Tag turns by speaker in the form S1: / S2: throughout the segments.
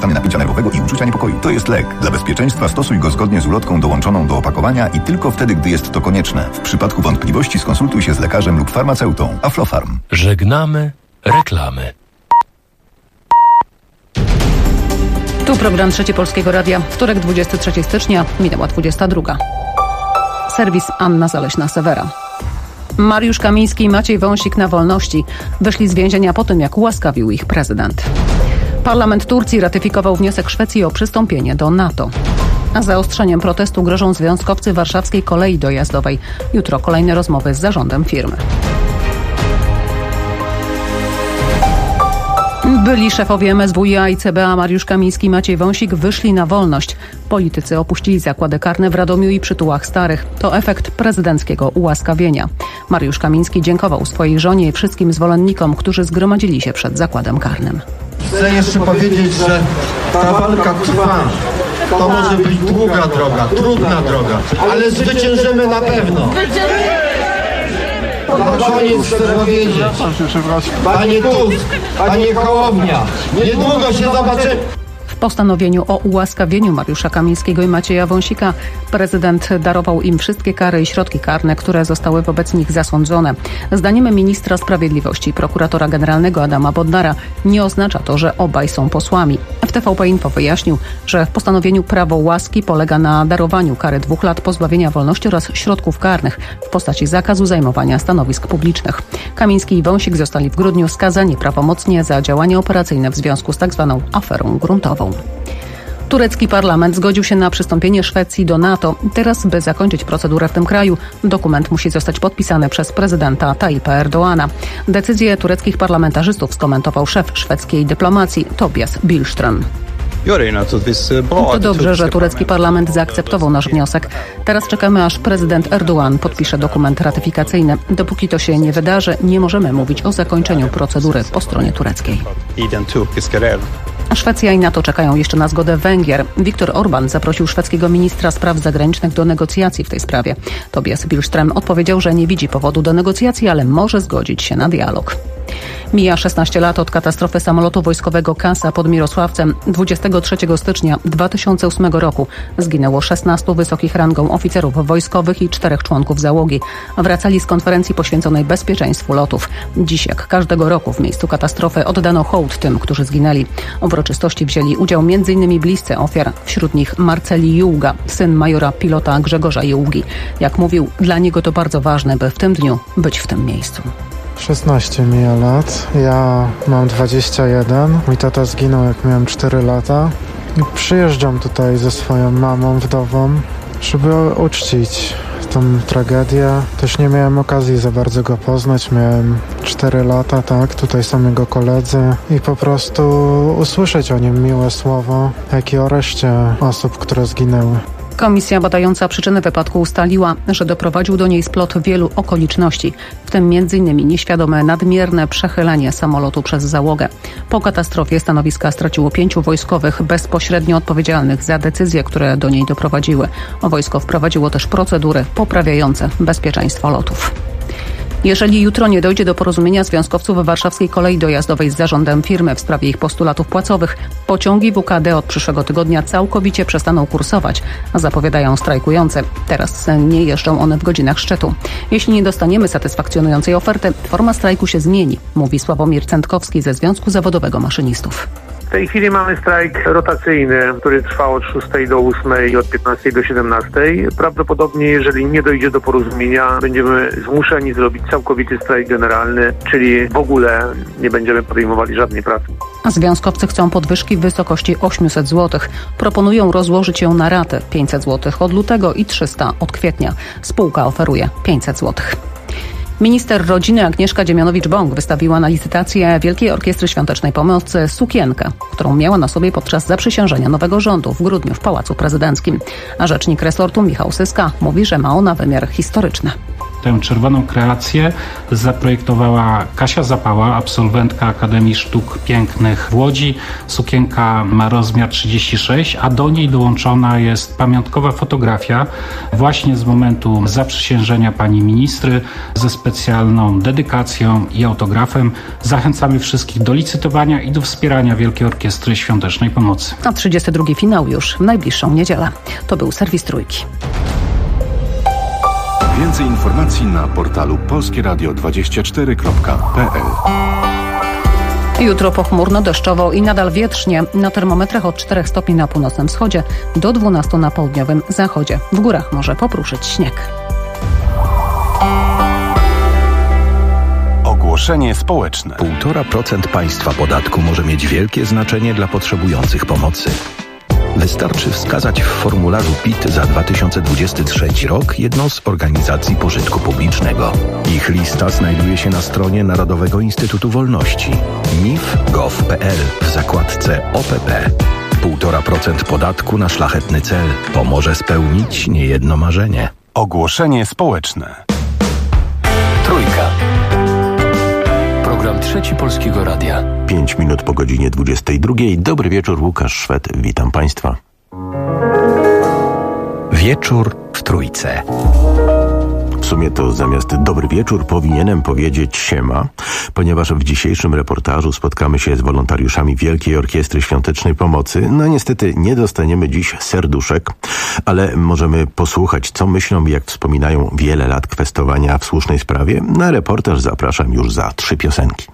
S1: zaprzestanie napięcia nerwowego i uczucia niepokoju. To jest lek. Dla bezpieczeństwa stosuj go zgodnie z ulotką dołączoną do opakowania i tylko wtedy, gdy jest to konieczne. W przypadku wątpliwości skonsultuj się z lekarzem lub farmaceutą. Aflofarm.
S2: Żegnamy reklamy.
S3: Tu program Trzeci Polskiego Radia. Wtorek, 23 stycznia, minęła 22. Serwis Anna Zaleśna-Sewera. Mariusz Kamiński i Maciej Wąsik na wolności wyszli z więzienia po tym, jak ułaskawił ich prezydent. Parlament Turcji ratyfikował wniosek Szwecji o przystąpienie do NATO. A zaostrzeniem protestu grożą związkowcy warszawskiej kolei dojazdowej. Jutro kolejne rozmowy z zarządem firmy. Byli szefowie MSWiA i CBA Mariusz Kamiński i Maciej Wąsik wyszli na wolność. Politycy opuścili zakłady karne w Radomiu i Przytułach Starych. To efekt prezydenckiego ułaskawienia. Mariusz Kamiński dziękował swojej żonie i wszystkim zwolennikom, którzy zgromadzili się przed zakładem karnym.
S4: Chcę jeszcze powiedzieć, że ta walka trwa. To może być długa droga, trudna droga, ale zwyciężymy na pewno. Na koniec chcę powiedzieć, panie Tusk, panie Hołownia, niedługo się zobaczymy.
S3: W postanowieniu o ułaskawieniu Mariusza Kamińskiego i Macieja Wąsika prezydent darował im wszystkie kary i środki karne, które zostały wobec nich zasądzone. Zdaniem ministra sprawiedliwości i prokuratora generalnego Adama Bodnara nie oznacza to, że obaj są posłami. W TVP Info wyjaśnił, że w postanowieniu prawo łaski polega na darowaniu kary 2 lat pozbawienia wolności oraz środków karnych w postaci zakazu zajmowania stanowisk publicznych. Kamiński i Wąsik zostali w grudniu skazani prawomocnie za działania operacyjne w związku z tzw. aferą gruntową. Turecki parlament zgodził się na przystąpienie Szwecji do NATO. Teraz, by zakończyć procedurę w tym kraju, dokument musi zostać podpisany przez prezydenta Tayyipa Erdoğana. Decyzję tureckich parlamentarzystów skomentował szef szwedzkiej dyplomacji Tobias Billström. To dobrze, że turecki parlament zaakceptował nasz wniosek. Teraz czekamy, aż prezydent Erdoğan podpisze dokument ratyfikacyjny. Dopóki to się nie wydarzy, nie możemy mówić o zakończeniu procedury po stronie tureckiej. Szwecja i NATO czekają jeszcze na zgodę Węgier. Viktor Orbán zaprosił szwedzkiego ministra spraw zagranicznych do negocjacji w tej sprawie. Tobias Billström odpowiedział, że nie widzi powodu do negocjacji, ale może zgodzić się na dialog. Mija 16 lat od katastrofy samolotu wojskowego Kasa pod Mirosławcem. 23 stycznia 2008 roku zginęło 16 wysokich rangą oficerów wojskowych i 4 członków załogi. Wracali z konferencji poświęconej bezpieczeństwu lotów. Dziś, jak każdego roku, w miejscu katastrofy oddano hołd tym, którzy zginęli. W uroczystości wzięli udział m.in. bliscy ofiar, wśród nich Marceli Jułga, syn majora pilota Grzegorza Jułgi. Jak mówił, dla niego to bardzo ważne, by w tym dniu być w tym miejscu.
S5: 16 mija lat, ja mam 21, mój tata zginął jak miałem 4 lata. Przyjeżdżam tutaj ze swoją mamą, wdową, żeby uczcić tą tragedię. Też nie miałem okazji za bardzo go poznać, miałem 4 lata, tak, tutaj są jego koledzy i po prostu usłyszeć o nim miłe słowo, jak i o reszcie osób, które zginęły.
S3: Komisja badająca przyczyny wypadku ustaliła, że doprowadził do niej splot wielu okoliczności, w tym m.in. nieświadome nadmierne przechylenie samolotu przez załogę. Po katastrofie stanowiska straciło 5 wojskowych bezpośrednio odpowiedzialnych za decyzje, które do niej doprowadziły. Wojsko wprowadziło też procedury poprawiające bezpieczeństwo lotów. Jeżeli jutro nie dojdzie do porozumienia związkowców warszawskiej kolei dojazdowej z zarządem firmy w sprawie ich postulatów płacowych, pociągi WKD od przyszłego tygodnia całkowicie przestaną kursować, zapowiadają strajkujący. Teraz nie jeżdżą one w godzinach szczytu. Jeśli nie dostaniemy satysfakcjonującej oferty, forma strajku się zmieni, mówi Sławomir Cętkowski ze Związku Zawodowego Maszynistów.
S6: W tej chwili mamy strajk rotacyjny, który trwa od 6 do 8 i od 15 do 17. Prawdopodobnie, jeżeli nie dojdzie do porozumienia, będziemy zmuszeni zrobić całkowity strajk generalny, czyli w ogóle nie będziemy podejmowali żadnej pracy.
S3: A związkowcy chcą podwyżki w wysokości 800 zł. Proponują rozłożyć ją na raty 500 zł od lutego i 300 od kwietnia. Spółka oferuje 500 zł. Minister rodziny Agnieszka Dziemianowicz-Bąk wystawiła na licytację Wielkiej Orkiestry Świątecznej Pomocy sukienkę, którą miała na sobie podczas zaprzysiężenia nowego rządu w grudniu w Pałacu Prezydenckim. A rzecznik resortu Michał Syska mówi, że ma ona wymiar historyczny.
S7: Tę czerwoną kreację zaprojektowała Kasia Zapała, absolwentka Akademii Sztuk Pięknych w Łodzi. Sukienka ma rozmiar 36, a do niej dołączona jest pamiątkowa fotografia właśnie z momentu zaprzysiężenia pani ministry ze specjalną dedykacją i autografem. Zachęcamy wszystkich do licytowania i do wspierania Wielkiej Orkiestry Świątecznej Pomocy.
S3: A 32. finał już w najbliższą niedzielę. To był serwis Trójki.
S8: Więcej informacji na portalu polskieradio24.pl.
S3: Jutro pochmurno, deszczowo i nadal wietrznie. Na termometrach od 4 stopni na północnym wschodzie do 12 na południowym zachodzie. W górach może popruszyć śnieg.
S8: Ogłoszenie społeczne.
S1: 1,5% państwa podatku może mieć wielkie znaczenie dla potrzebujących pomocy. Wystarczy wskazać w formularzu PIT za 2023 rok jedną z organizacji pożytku publicznego. Ich lista znajduje się na stronie Narodowego Instytutu Wolności mif.gov.pl w zakładce OPP. 1,5% podatku na szlachetny cel pomoże spełnić niejedno marzenie.
S8: Ogłoszenie społeczne.
S2: Trójka. Program Trzeci Polskiego Radia.
S9: 5 minut po godzinie 22. Dobry wieczór, Łukasz Szwed. Witam Państwa.
S1: Wieczór w Trójce.
S9: W sumie to zamiast dobry wieczór powinienem powiedzieć siema, ponieważ w dzisiejszym reportażu spotkamy się z wolontariuszami Wielkiej Orkiestry Świątecznej Pomocy. No niestety nie dostaniemy dziś serduszek, ale możemy posłuchać, co myślą i jak wspominają wiele lat kwestowania w słusznej sprawie. Na reportaż zapraszam już za 3 piosenki.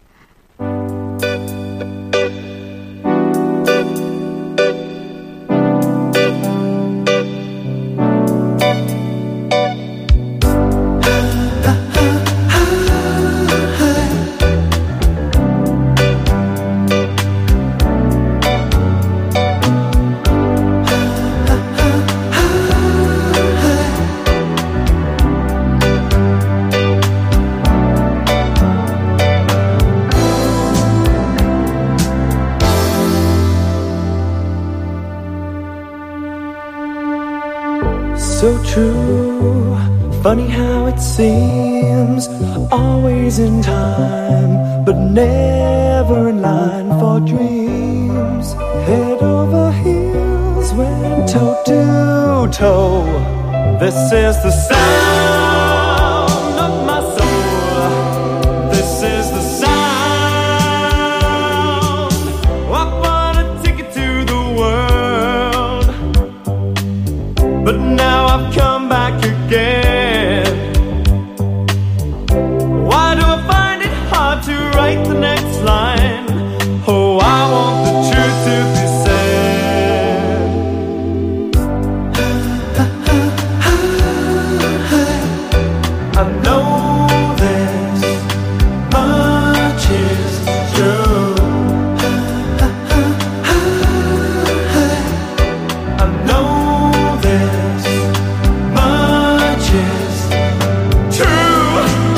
S10: So true, funny how it seems, always in time, but never in line for dreams. Head over heels, went toe to toe. This is the sound of my soul. This is the sound. I bought a ticket to the world, but now I've come back again. Why do I find it hard to write the next line? Oh, I want the truth to be said. I know this much is true. I know this much is true.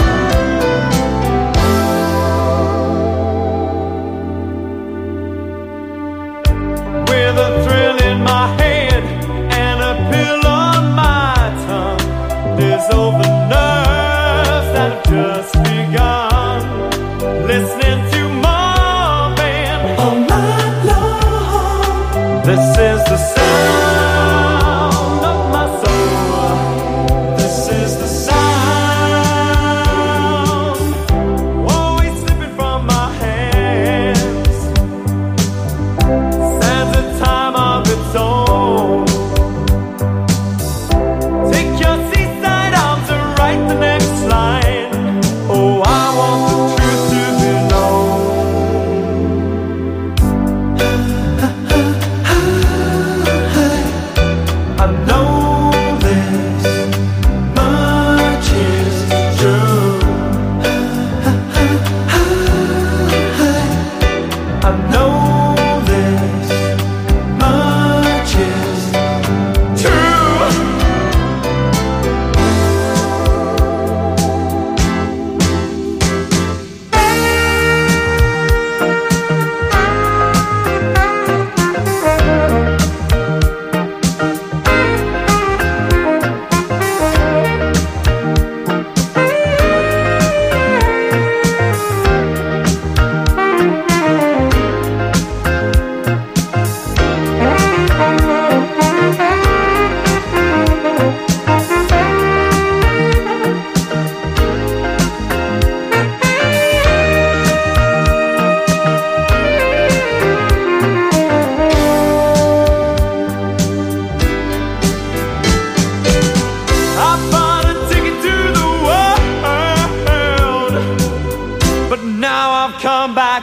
S10: With a thrill in my head and a pill on my tongue, there's over nerves that have just begun. Listening to Marvin all night long. This is the sound of my soul. This is the sound, always slipping from my hands. Stands a time of its own. Take your seaside arms and write the next line. Oh, I want the truth to be known.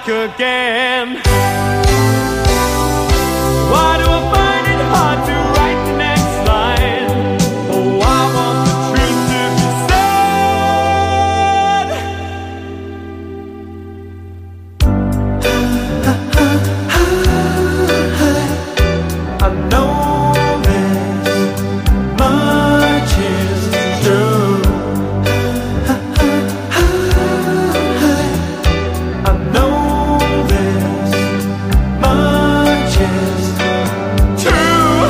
S10: back again. Why do I find it hard to write the next line? Oh, I want the truth to be said. I know this much is true. I know this much is true.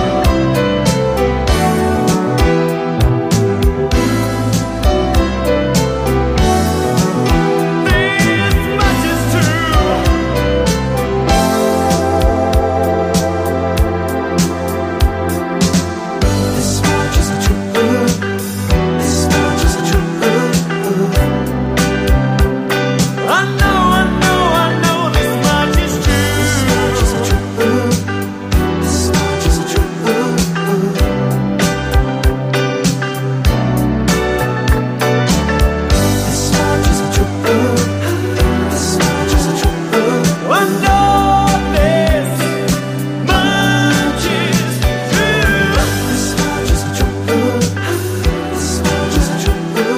S10: This much is true. This much is true. This much is true. I know this much is true. This much is true. This much is true. This much is true. I know this much is true. This much is true. This much is true.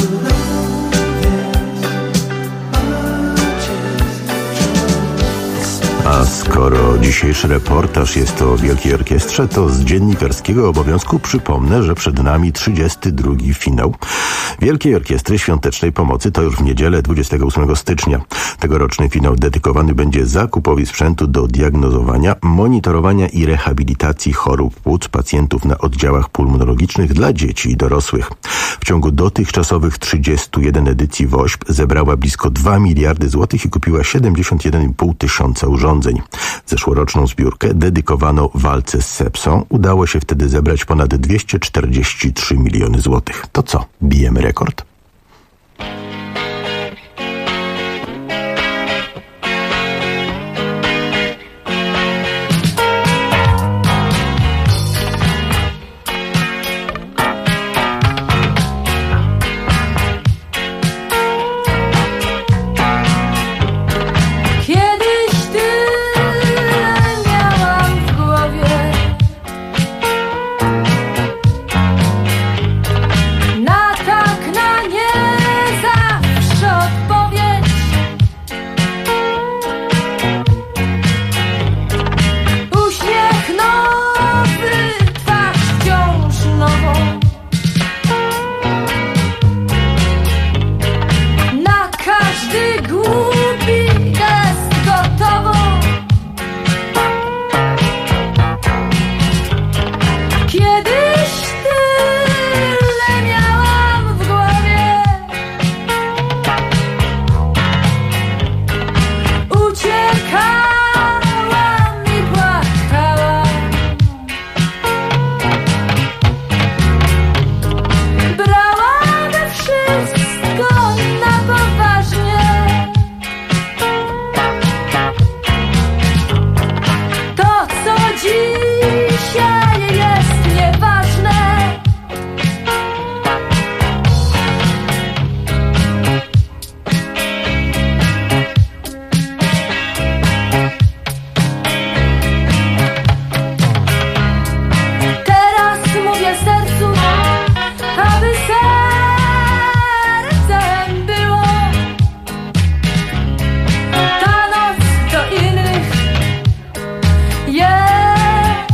S9: A skoro dzisiejszy reportaż jest o Wielkiej Orkiestrze, to z dziennikarskiego obowiązku przypomnę, że przed nami 32. finał Wielkiej Orkiestry Świątecznej Pomocy. To już w niedzielę 28 stycznia. Tegoroczny finał dedykowany będzie zakupowi sprzętu do diagnozowania, monitorowania i rehabilitacji chorób płuc pacjentów na oddziałach pulmonologicznych dla dzieci i dorosłych. W ciągu dotychczasowych 31 edycji WOŚP zebrała blisko 2 miliardy złotych i kupiła 71,5 tysiąca urządzeń. Zeszłoroczną zbiórkę dedykowano walce z sepsą. Udało się wtedy zebrać ponad 243 miliony złotych. To co? Bijemy rekord?
S11: Kiedyś tyle miałam w głowie, na tak, na nie zawsze odpowiedź. Uśmiech nowy, twarz wciąż nową. Na każdy głupi gest gotową. Kiedyś tyle miałam w głowie, uciekałam i płakałam. Brałam wszystko na poważnie. To, co dzisiaj jest nieważne. Teraz mówię sercu, aby sercem było. Ta noc do innych jest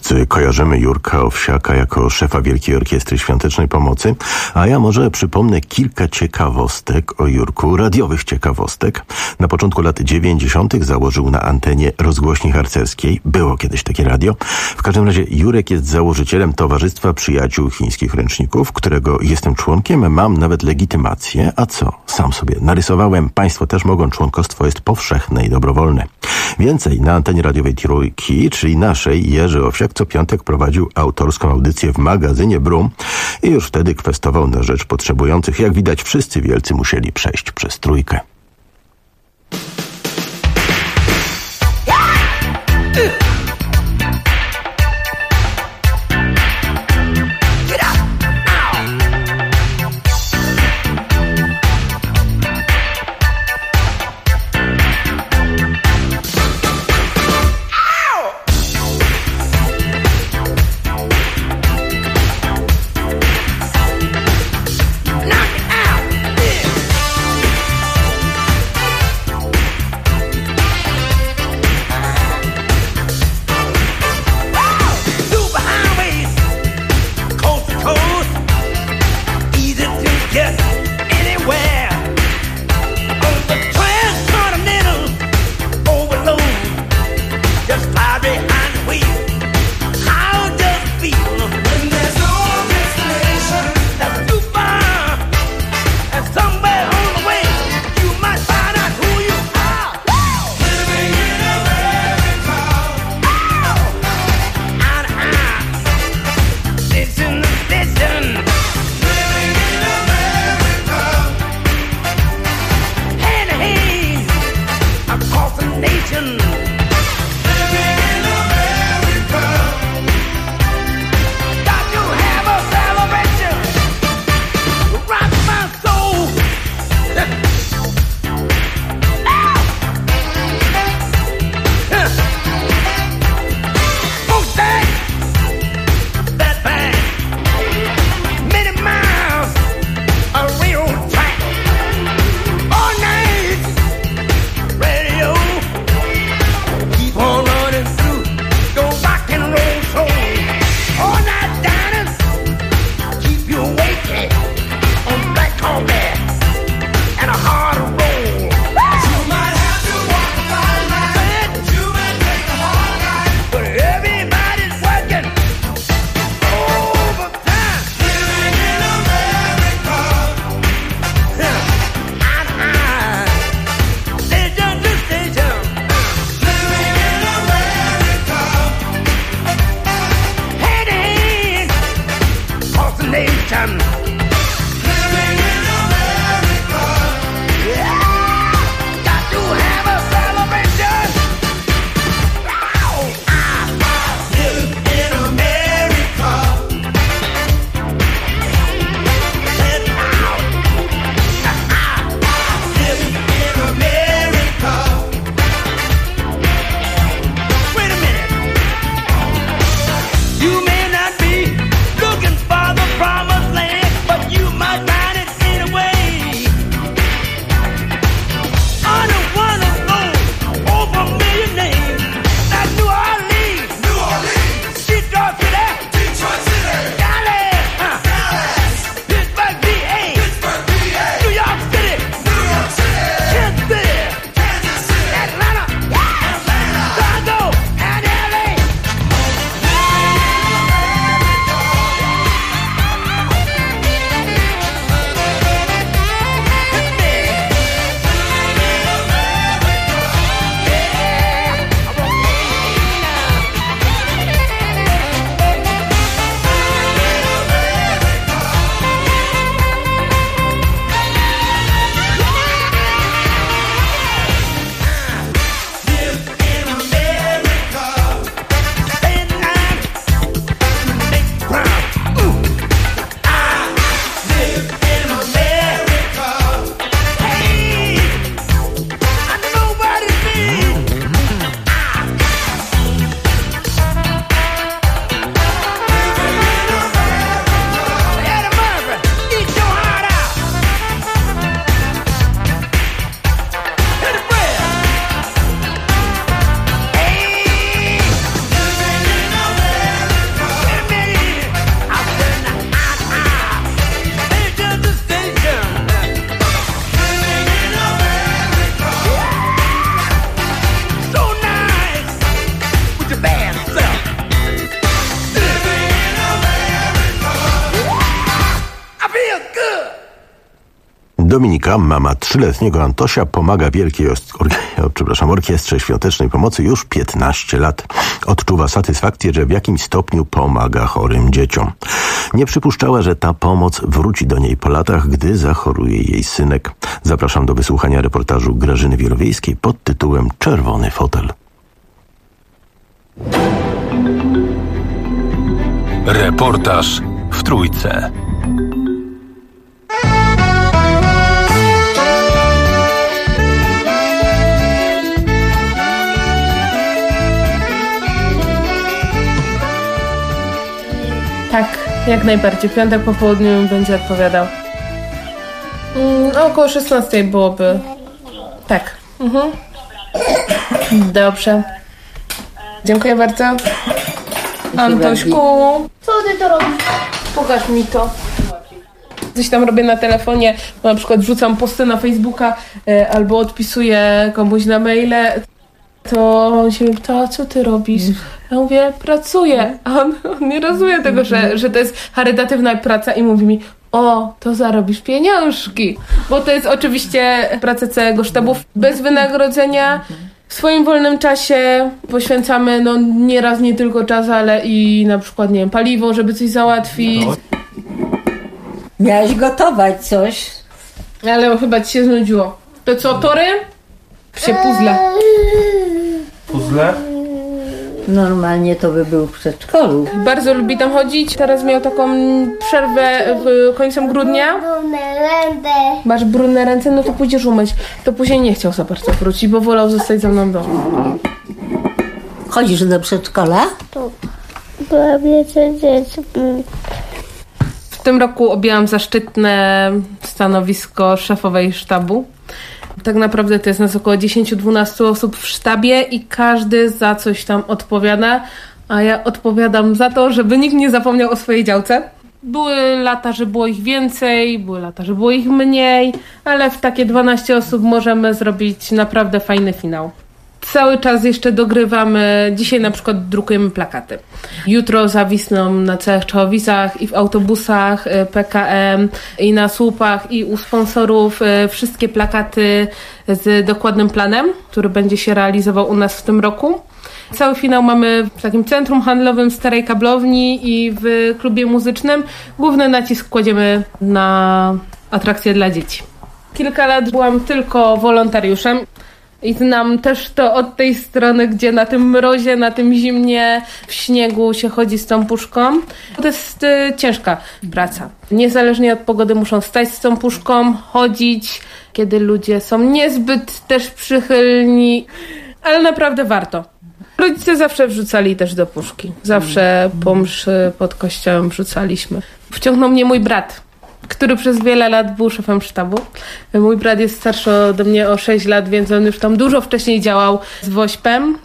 S9: wszyscy kojarzymy Jurka Owsiaka jako szefa Wielkiej Orkiestry Świątecznej Pomocy, a ja może przypomnę kilka ciekawostek o Jurku, radiowych ciekawostek. Na początku lat 90. założył na antenie rozgłośni harcerskiej. Było kiedyś takie radio. W każdym razie Jurek jest założycielem Towarzystwa Przyjaciół Chińskich Ręczników, którego jestem członkiem, mam nawet legitymację. A co? Sam sobie narysowałem. Państwo też mogą. Członkostwo jest powszechne i dobrowolne. Więcej, na antenie radiowej Trójki, czyli naszej, Jerzy Owsiak co piątek prowadził autorską audycję w magazynie Brum i już wtedy kwestował na rzecz potrzebujących. Jak widać, wszyscy wielcy musieli przejść przez Trójkę. Trójka, mama 3-letniego Antosia, pomaga Wielkiej Orkiestrze Świątecznej Pomocy już 15 lat. Odczuwa satysfakcję, że w jakimś stopniu pomaga chorym dzieciom. Nie przypuszczała, że ta pomoc wróci do niej po latach, gdy zachoruje jej synek. Zapraszam do wysłuchania reportażu Grażyny Wielowiejskiej pod tytułem Czerwony fotel.
S8: Reportaż w Trójce.
S12: Tak, jak najbardziej. Piątek po południu będzie odpowiadał. Około 16 byłoby. Tak. Dobrze. Dziękuję bardzo. Antośku.
S11: Co ty to robisz?
S12: Pokaż mi to. Coś tam robię na telefonie, na przykład wrzucam posty na Facebooka albo odpisuję komuś na maile. To on się pyta, co ty robisz? Ja mówię, pracuję. A on nie rozumie tego, że to jest charytatywna praca i mówi mi, o, to zarobisz pieniążki. Bo to jest oczywiście praca całego sztabu bez wynagrodzenia. W swoim wolnym czasie poświęcamy nieraz nie tylko czas, ale i na przykład, nie wiem, paliwo, żeby coś załatwić.
S13: Miałaś gotować coś.
S12: Ale chyba ci się znudziło. To co, tory? Się puzzle.
S14: Puzzle?
S13: Normalnie to by był w przedszkolu.
S12: Bardzo lubi tam chodzić. Teraz miał taką przerwę końcem grudnia. Masz brudne ręce, no to pójdziesz umyć. To później nie chciał za bardzo wrócić, bo wolał zostać ze mną w domu.
S13: Chodzisz do przedszkola?
S12: W tym roku objęłam zaszczytne stanowisko szefowej sztabu. Tak naprawdę to jest nas około 10-12 osób w sztabie i każdy za coś tam odpowiada, a ja odpowiadam za to, żeby nikt nie zapomniał o swojej działce. Były lata, że było ich więcej, były lata, że było ich mniej, ale w takie 12 osób możemy zrobić naprawdę fajny finał. Cały czas jeszcze dogrywamy. Dzisiaj na przykład drukujemy plakaty. Jutro zawisną na całych czołowicach i w autobusach PKM i na słupach i u sponsorów wszystkie plakaty z dokładnym planem, który będzie się realizował u nas w tym roku. Cały finał mamy w takim centrum handlowym Starej Kablowni i w klubie muzycznym. Główny nacisk kładziemy na atrakcje dla dzieci. Kilka lat byłam tylko wolontariuszem. I znam też to od tej strony, gdzie na tym mrozie, na tym zimnie, w śniegu się chodzi z tą puszką. To jest ciężka praca. Niezależnie od pogody muszą stać z tą puszką, chodzić, kiedy ludzie są niezbyt też przychylni, ale naprawdę warto. Rodzice zawsze wrzucali też do puszki. Zawsze po mszy pod kościołem wrzucaliśmy. Wciągnął mnie mój brat, który przez wiele lat był szefem sztabu. Mój brat jest starszy ode mnie o 6 lat, więc on już tam dużo wcześniej działał z WOŚP-em.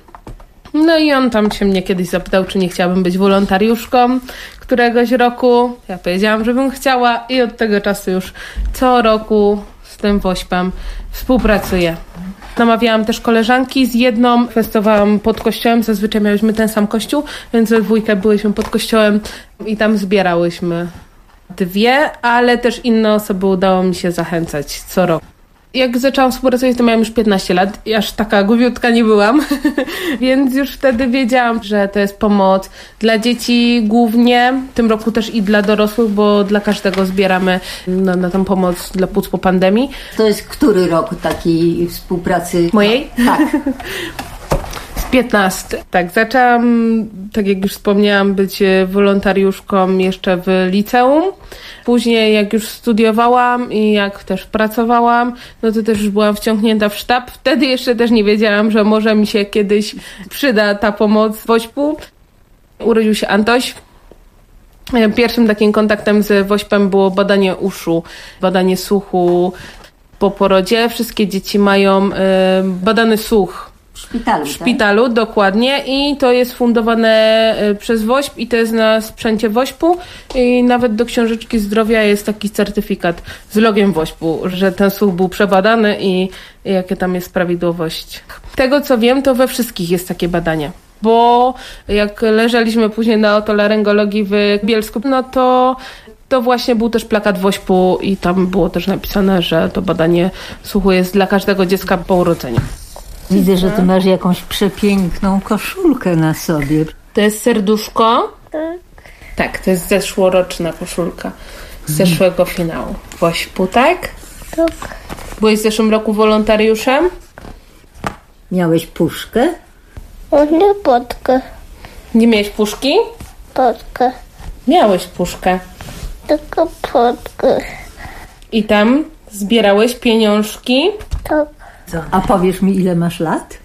S12: No i on tam się mnie kiedyś zapytał, czy nie chciałabym być wolontariuszką któregoś roku. Ja powiedziałam, że bym chciała i od tego czasu już co roku z tym WOŚP-em współpracuję. Namawiałam też koleżanki, z jedną kwestowałam pod kościołem, zazwyczaj miałyśmy ten sam kościół, więc we dwójkę byłyśmy pod kościołem i tam zbierałyśmy 2, ale też inne osoby udało mi się zachęcać co roku. Jak zaczęłam współpracować, to miałam już 15 lat i aż taka głupiutka nie byłam, więc już wtedy wiedziałam, że to jest pomoc dla dzieci głównie, w tym roku też i dla dorosłych, bo dla każdego zbieramy na tą pomoc dla płuc po pandemii.
S13: To jest który rok takiej współpracy?
S12: Mojej?
S13: Tak.
S12: 15. Tak, zaczęłam, tak jak już wspomniałam, być wolontariuszką jeszcze w liceum. Później jak już studiowałam i jak też pracowałam, no to też już byłam wciągnięta w sztab. Wtedy jeszcze też nie wiedziałam, że może mi się kiedyś przyda ta pomoc WOŚP-u. Urodził się Antoś. Pierwszym takim kontaktem z WOŚP-em było badanie uszu, badanie słuchu po porodzie. Wszystkie dzieci mają badany słuch.
S13: W
S12: szpitalu, tak? Dokładnie. I to jest fundowane przez WOŚP i to jest na sprzęcie WOŚP-u i nawet do książeczki zdrowia jest taki certyfikat z logiem WOŚP-u, że ten słuch był przebadany i jakie tam jest prawidłowość. Tego co wiem, to we wszystkich jest takie badanie. Bo jak leżeliśmy później na otolaryngologii w Bielsku, no to to właśnie był też plakat WOŚP-u i tam było też napisane, że to badanie słuchu jest dla każdego dziecka po urodzeniu.
S13: Widzę, że ty masz jakąś przepiękną koszulkę na sobie.
S12: To jest serduszko. Tak, to jest zeszłoroczna koszulka z zeszłego finału WOŚP-u, tak?
S11: Tak.
S12: Byłeś w zeszłym roku wolontariuszem?
S13: Miałeś puszkę?
S11: Nie potkę.
S12: Nie miałeś puszki?
S11: Potkę.
S12: Miałeś puszkę.
S11: Tylko potkę.
S12: I tam zbierałeś pieniążki?
S11: Tak.
S13: A powiesz mi, ile masz lat?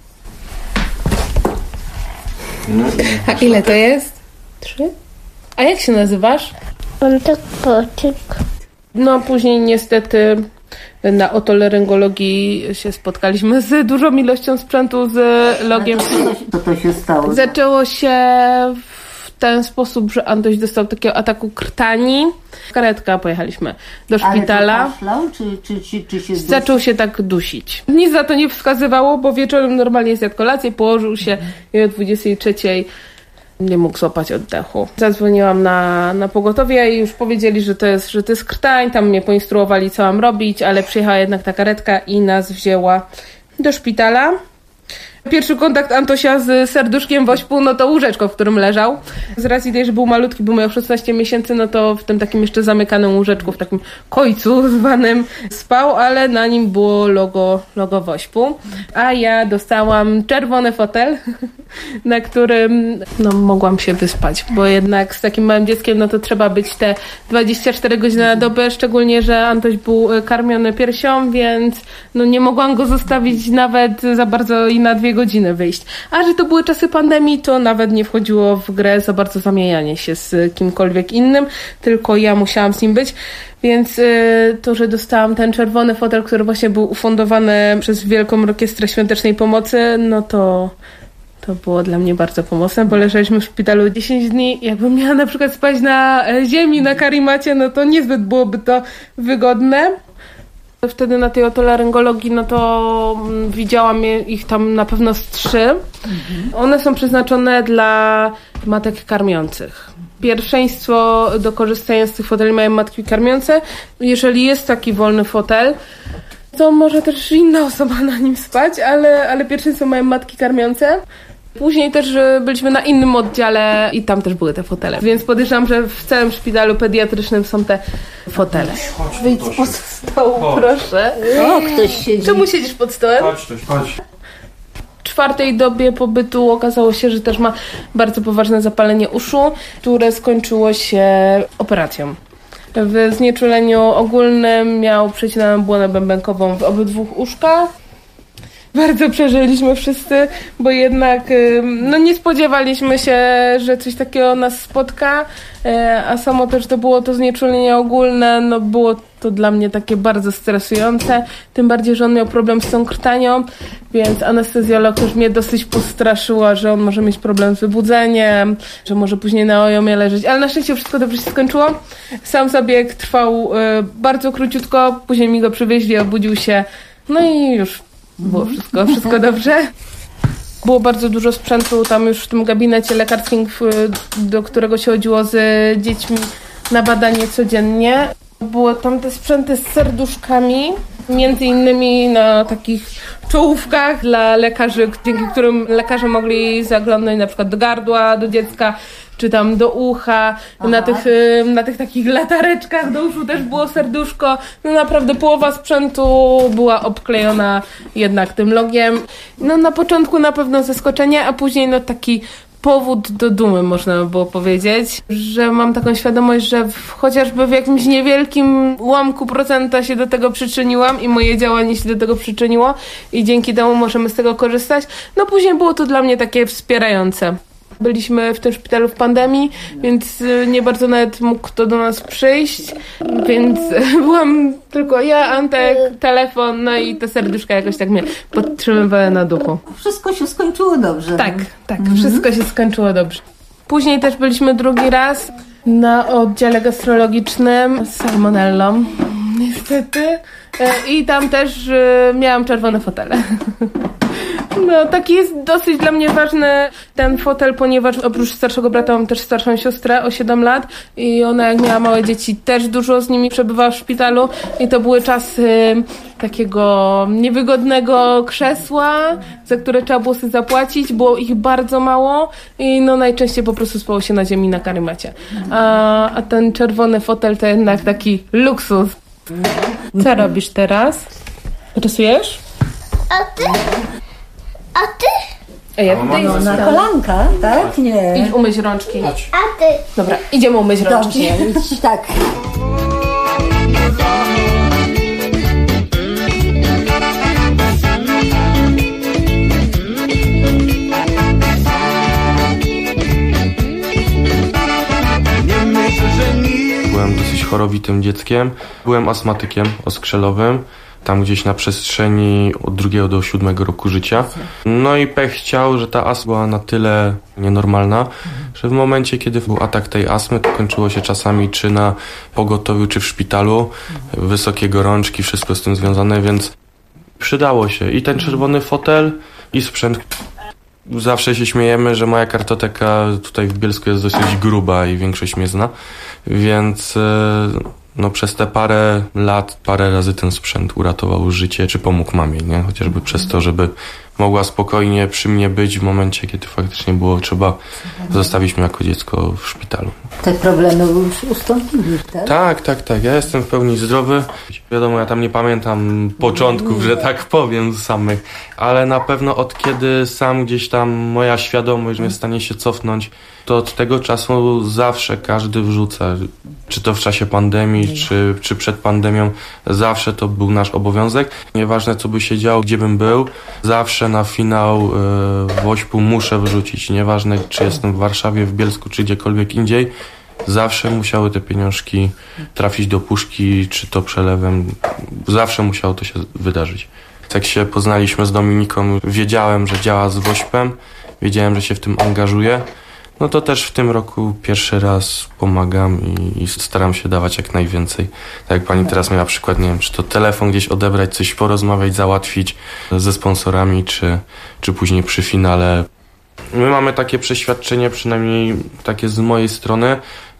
S12: A ile to jest? 3? A jak się nazywasz?
S11: Antek Pociek.
S12: No później niestety na otolaryngologii się spotkaliśmy z dużą ilością sprzętu, z logiem.
S13: Co to się stało?
S12: Zaczęło się w ten sposób, że Antoś dostał takiego ataku krtani. Karetka, pojechaliśmy do szpitala.
S13: Ale to kaszlał, czy się
S12: zaczął się tak dusić. Nic za to nie wskazywało, bo wieczorem normalnie zjadł kolację, położył się i o 23:00 nie mógł złapać oddechu. Zadzwoniłam na pogotowie i już powiedzieli, że to jest krtań, tam mnie poinstruowali, co mam robić, ale przyjechała jednak ta karetka i nas wzięła do szpitala. Pierwszy kontakt Antosia z serduszkiem WOŚP-u, no to łóżeczko, w którym leżał. Z racji tej, że był malutki, bo miał 16 miesięcy, no to w tym takim jeszcze zamykanym łóżeczku, w takim kojcu zwanym spał, ale na nim było logo WOŚP-u. A ja dostałam czerwony fotel, na którym mogłam się wyspać, bo jednak z takim małym dzieckiem, no to trzeba być te 24 godziny na dobę, szczególnie, że Antoś był karmiony piersią, więc nie mogłam go zostawić nawet za bardzo i na 2 godziny wyjść. A że to były czasy pandemii, to nawet nie wchodziło w grę za bardzo zamienianie się z kimkolwiek innym, tylko ja musiałam z nim być. Więc to, że dostałam ten czerwony fotel, który właśnie był ufundowany przez Wielką Orkiestrę Świątecznej Pomocy, no to było dla mnie bardzo pomocne, bo leżeliśmy w szpitalu 10 dni. Jakbym miała na przykład spać na ziemi, na karimacie, no to niezbyt byłoby to wygodne. Wtedy na tej otolaryngologii, no to widziałam ich tam na pewno z 3. One są przeznaczone dla matek karmiących. Pierwszeństwo do korzystania z tych foteli mają matki karmiące. Jeżeli jest taki wolny fotel, to może też inna osoba na nim spać, ale pierwszeństwo mają matki karmiące. Później też byliśmy na innym oddziale i tam też były te fotele. Więc podejrzewam, że w całym szpitalu pediatrycznym są te fotele. Wyjdź pod stołu, proszę.
S13: O, ktoś siedzi.
S12: Czemu siedzisz pod stołem?
S14: Chodź.
S12: W 4. dobie pobytu okazało się, że też ma bardzo poważne zapalenie uszu, które skończyło się operacją. W znieczuleniu ogólnym miał przecinaną błonę bębenkową w obydwu uszkach. Bardzo przeżyliśmy wszyscy, bo jednak nie spodziewaliśmy się, że coś takiego nas spotka, a samo też to było to znieczulenie ogólne, było to dla mnie takie bardzo stresujące, tym bardziej, że on miał problem z tą krtanią, więc anestezjolog też mnie dosyć postraszyła, że on może mieć problem z wybudzeniem, że może później na ojomie leżeć, ale na szczęście wszystko dobrze się skończyło. Sam zabieg trwał bardzo króciutko, później mi go przywieźli, obudził się, no i już było wszystko dobrze. Było bardzo dużo sprzętu tam już w tym gabinecie lekarskim, do którego się chodziło z dziećmi na badanie codziennie. Były tam te sprzęty z serduszkami, między innymi na takich czołówkach dla lekarzy, dzięki którym lekarze mogli zaglądnąć na przykład do gardła, do dziecka, czy tam do ucha. Na tych takich latareczkach do uszu też było serduszko. Naprawdę połowa sprzętu była obklejona jednak tym logiem. Na początku na pewno zaskoczenie, a później taki powód do dumy, można by było powiedzieć, że mam taką świadomość, że chociażby w jakimś niewielkim ułamku procenta się do tego przyczyniłam i moje działanie się do tego przyczyniło i dzięki temu możemy z tego korzystać. Później było to dla mnie takie wspierające. Byliśmy w tym szpitalu w pandemii, więc nie bardzo nawet mógł kto do nas przyjść, więc byłam tylko ja, Antek, telefon, i te serduszka jakoś tak mnie podtrzymywały na duchu.
S13: Wszystko się skończyło dobrze.
S12: Tak, wszystko się skończyło dobrze. Później też byliśmy drugi raz na oddziale gastrologicznym z salmonellą. niestety. I tam też miałam czerwone fotele. No, taki jest dosyć dla mnie ważny ten fotel, ponieważ oprócz starszego brata mam też starszą siostrę o 7 lat i ona jak miała małe dzieci też dużo z nimi przebywała w szpitalu i to były czasy takiego niewygodnego krzesła, za które trzeba było sobie zapłacić, było ich bardzo mało i no najczęściej po prostu spało się na ziemi na karymacie. A ten czerwony fotel to jednak taki luksus. Co robisz teraz? Rysujesz?
S11: A ty?
S12: A ja tutaj
S13: na kolanka, tak? Nie.
S12: Idź umyć rączki.
S11: A ty?
S12: Dobra, idziemy umyć rączki.
S13: Dobrze, idź tak.
S14: Byłem dosyć chorowitym dzieckiem. Byłem astmatykiem oskrzelowym. Tam gdzieś na przestrzeni od 2 do 7 roku życia. No i pech chciał, że ta astma była na tyle nienormalna, że w momencie, kiedy był atak tej astmy, to kończyło się czasami czy na pogotowiu, czy w szpitalu. Wysokie gorączki, wszystko z tym związane, więc przydało się i ten czerwony fotel, i sprzęt. Zawsze się śmiejemy, że moja kartoteka tutaj w Bielsku jest dosyć gruba i większość mnie zna, więc no przez te parę lat, parę razy ten sprzęt uratował życie, czy pomógł mamie, nie? Chociażby przez to, żeby mogła spokojnie przy mnie być w momencie, kiedy faktycznie było trzeba zostawić mnie jako dziecko w szpitalu.
S13: Te problemy już ustąpili, tak?
S14: Tak. Ja jestem w pełni zdrowy. Wiadomo, ja tam nie pamiętam początków, że tak powiem, samych, ale na pewno od kiedy sam gdzieś tam moja świadomość jest w stanie się cofnąć, to od tego czasu zawsze każdy wrzuca, czy to w czasie pandemii, czy przed pandemią, zawsze to był nasz obowiązek. Nieważne co by się działo, gdzie bym był, zawsze na finał Wośpu muszę wrzucić. Nieważne czy jestem w Warszawie, w Bielsku, czy gdziekolwiek indziej, zawsze musiały te pieniążki trafić do puszki, czy to przelewem, zawsze musiało to się wydarzyć. Jak się poznaliśmy z Dominiką, wiedziałem, że działa z Wośpem, wiedziałem, że się w tym angażuje. No to też w tym roku pierwszy raz pomagam i staram się dawać jak najwięcej. Tak jak pani teraz miała przykład, nie wiem, czy to telefon gdzieś odebrać, coś porozmawiać, załatwić ze sponsorami, czy później przy finale. My mamy takie przeświadczenie, przynajmniej takie z mojej strony,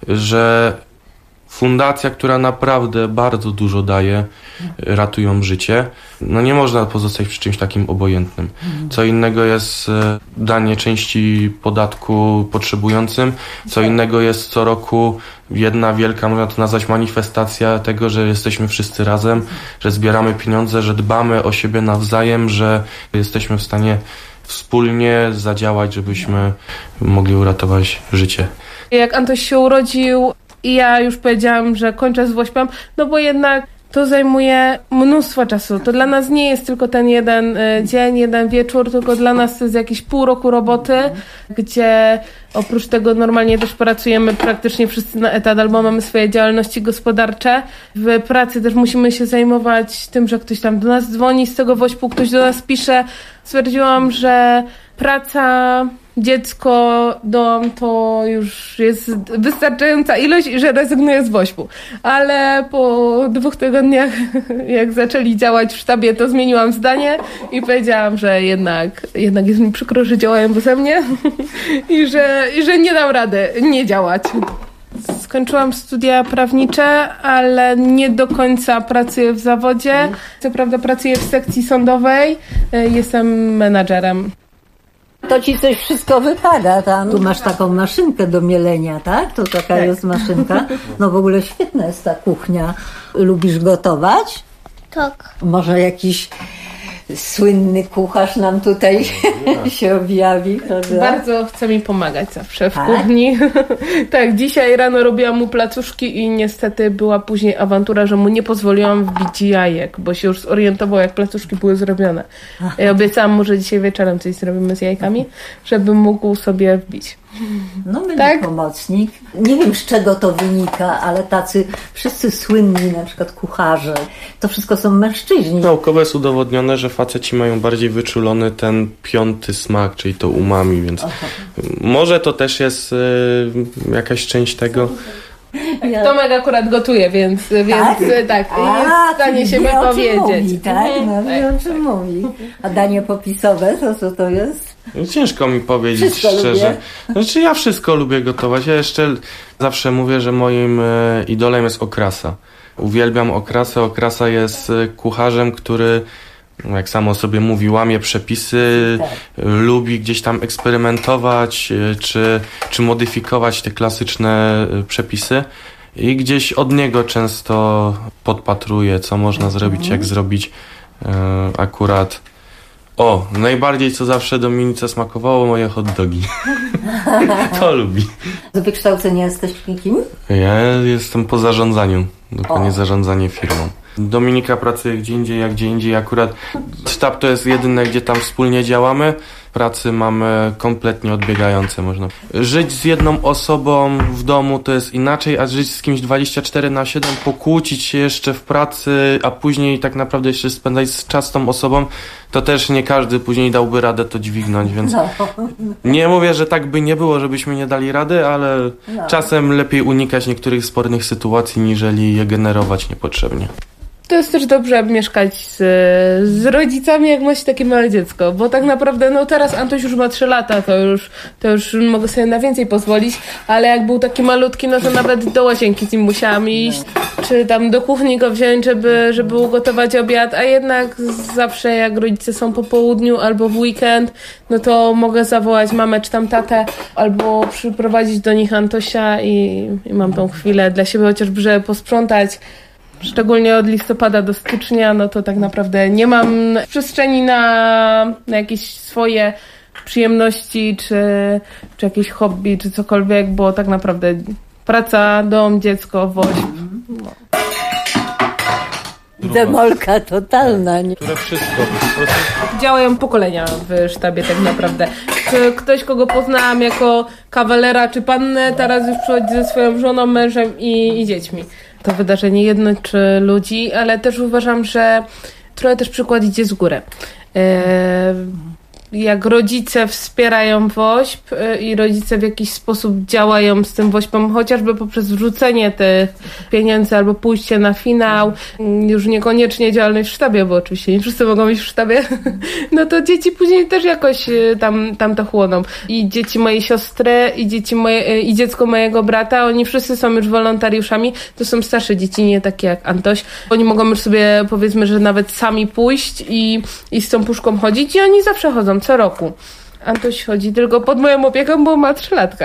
S14: że fundacja, która naprawdę bardzo dużo daje, ratują życie. No nie można pozostać przy czymś takim obojętnym. Co innego jest danie części podatku potrzebującym, co innego jest co roku jedna wielka, można to nazwać, manifestacja tego, że jesteśmy wszyscy razem, że zbieramy pieniądze, że dbamy o siebie nawzajem, że jesteśmy w stanie wspólnie zadziałać, żebyśmy mogli uratować życie.
S12: Jak Antoś się urodził i ja już powiedziałam, że kończę z Wośpem, no bo jednak to zajmuje mnóstwo czasu. To dla nas nie jest tylko ten jeden dzień, jeden wieczór, tylko dla nas to jest jakieś pół roku roboty, gdzie oprócz tego normalnie też pracujemy praktycznie wszyscy na etat albo mamy swoje działalności gospodarcze. W pracy też musimy się zajmować tym, że ktoś tam do nas dzwoni z tego Wośpu, ktoś do nas pisze. Stwierdziłam, że praca, dziecko, dom to już jest wystarczająca ilość i że rezygnuję z Wośpu. Ale po 2 tygodniach, jak zaczęli działać w sztabie, to zmieniłam zdanie i powiedziałam, że jednak jest mi przykro, że działają beze mnie i że nie dam rady nie działać. Skończyłam studia prawnicze, ale nie do końca pracuję w zawodzie. Co prawda pracuję w sekcji sądowej, jestem menadżerem.
S13: To ci coś wszystko wypada tam. Tu masz taką maszynkę do mielenia, tak? To taka jest maszynka. No w ogóle świetna jest ta kuchnia. Lubisz gotować?
S11: Tak.
S13: Może jakiś słynny kucharz nam tutaj się objawi, prawda?
S12: Bardzo chce mi pomagać zawsze w kuchni. Tak, dzisiaj rano robiłam mu placuszki i niestety była później awantura, że mu nie pozwoliłam wbić jajek, bo się już zorientował, jak placuszki były zrobione. Ja obiecałam mu, że dzisiaj wieczorem coś zrobimy z jajkami, żeby mógł sobie wbić.
S13: No będzie pomocnik. Nie wiem, z czego to wynika, ale tacy wszyscy słynni, na przykład kucharze, to wszystko są mężczyźni.
S14: Naukowo jest udowodnione, że faceci mają bardziej wyczulony ten 5. smak, czyli to umami, więc może to też jest jakaś część tego.
S12: Tomek akurat gotuje, więc tak jest w stanie się wypowiedzieć.
S13: Mówi, tak? No wie o czym mówi. A danie popisowe, to co to jest?
S14: Ciężko mi powiedzieć
S13: wszystko
S14: szczerze.
S13: Lubię.
S14: Znaczy ja wszystko lubię gotować. Ja jeszcze zawsze mówię, że moim idolem jest Okrasa. Uwielbiam Okrasę. Okrasa jest kucharzem, który, jak sam o sobie mówi, łamie przepisy, lubi gdzieś tam eksperymentować, czy modyfikować te klasyczne przepisy. I gdzieś od niego często podpatruję, co można zrobić, jak zrobić akurat. Najbardziej co zawsze Dominice smakowało, moje hot dogi. To lubi.
S13: Z wykształcenia jesteś kim?
S14: Ja jestem po zarządzaniu, dokładnie zarządzanie firmą. Dominika pracuje gdzie indziej. Akurat sztab to jest jedyne, gdzie tam wspólnie działamy. Pracy mamy kompletnie odbiegające, można. Żyć z jedną osobą w domu to jest inaczej, a żyć z kimś 24/7, pokłócić się jeszcze w pracy, a później tak naprawdę jeszcze spędzać czas z tą osobą, to też nie każdy później dałby radę to dźwignąć, więc nie mówię, że tak by nie było, żebyśmy nie dali rady, ale czasem lepiej unikać niektórych spornych sytuacji, niżeli je generować niepotrzebnie.
S12: To jest też dobrze mieszkać z rodzicami, jak ma się takie małe dziecko, bo tak naprawdę, teraz Antoś już ma 3 lata, to już mogę sobie na więcej pozwolić, ale jak był taki malutki, to nawet do łazienki z nim musiałam iść, czy tam do kuchni go wziąć, żeby ugotować obiad, a jednak zawsze jak rodzice są po południu albo w weekend, to mogę zawołać mamę czy tam tatę, albo przyprowadzić do nich Antosia i mam tą chwilę dla siebie, chociażby, żeby posprzątać. Szczególnie od listopada do stycznia, to tak naprawdę nie mam przestrzeni na jakieś swoje przyjemności, czy jakieś hobby, czy cokolwiek, bo tak naprawdę praca, dom, dziecko, woźb.
S13: Demolka totalna. Nie?
S14: Które wszystko.
S12: Działają pokolenia w sztabie tak naprawdę. Ktoś, kogo poznałam jako kawalera czy pannę, teraz już przychodzi ze swoją żoną, mężem i dziećmi. To wydarzenie jednoczy ludzi, ale też uważam, że trochę też przykład idzie z góry. Jak rodzice wspierają WOŚP i rodzice w jakiś sposób działają z tym WOŚPem, chociażby poprzez wrzucenie tych pieniędzy albo pójście na finał, już niekoniecznie działalność w sztabie, bo oczywiście nie wszyscy mogą iść w sztabie, to dzieci później też jakoś tam to chłoną. I dzieci mojej siostry, i dziecko mojego brata, oni wszyscy są już wolontariuszami, to są starsze dzieci, nie takie jak Antoś. Oni mogą już sobie, powiedzmy, że nawet sami pójść i z tą puszką chodzić i oni zawsze chodzą. Co roku. Antoś chodzi tylko pod moją opieką, bo ma 3-latka,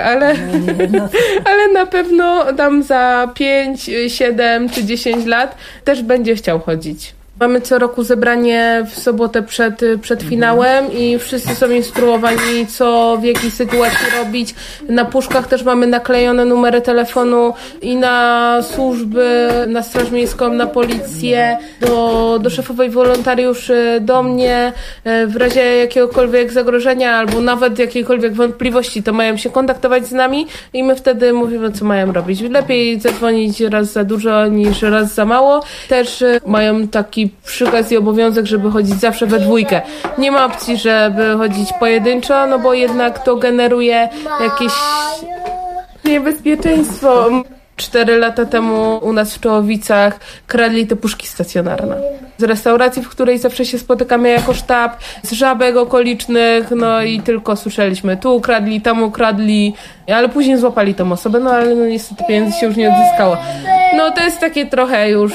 S12: ale na pewno tam za 5, 7 czy 10 lat też będzie chciał chodzić. Mamy co roku zebranie w sobotę przed finałem i wszyscy są instruowani, co w jakiej sytuacji robić. Na puszkach też mamy naklejone numery telefonu i na służby, na Straż Miejską, na policję, do szefowej wolontariuszy, do mnie. W razie jakiegokolwiek zagrożenia albo nawet jakiejkolwiek wątpliwości, to mają się kontaktować z nami i my wtedy mówimy, co mają robić. Lepiej zadzwonić raz za dużo niż raz za mało. Też mają taki przykaz i obowiązek, żeby chodzić zawsze we dwójkę. Nie ma opcji, żeby chodzić pojedynczo, bo jednak to generuje jakieś niebezpieczeństwo. 4 lata temu u nas w Czołowicach kradli te puszki stacjonarne. Z restauracji, w której zawsze się spotykamy jako sztab, z żabek okolicznych, i tylko słyszeliśmy, tu ukradli, tam ukradli, ale później złapali tą osobę, ale niestety pieniędzy się już nie odzyskało. To jest takie trochę już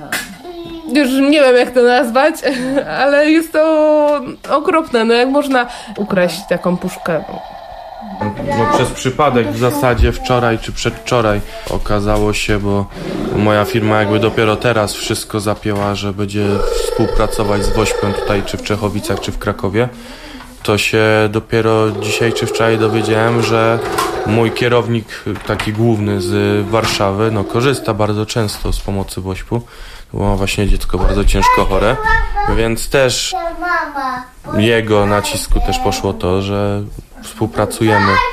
S12: nie wiem, jak to nazwać, ale jest to okropne. Jak można ukraść taką puszkę?
S14: Przez przypadek w zasadzie wczoraj czy przedwczoraj okazało się, bo moja firma dopiero teraz wszystko zapięła, że będzie współpracować z WOŚP-em tutaj, czy w Czechowicach, czy w Krakowie. To się dopiero dzisiaj czy wczoraj dowiedziałem, że mój kierownik, taki główny z Warszawy, korzysta bardzo często z pomocy WOŚP-u, bo ma właśnie dziecko bardzo ciężko chore, więc też jego nacisku też poszło to, że współpracujemy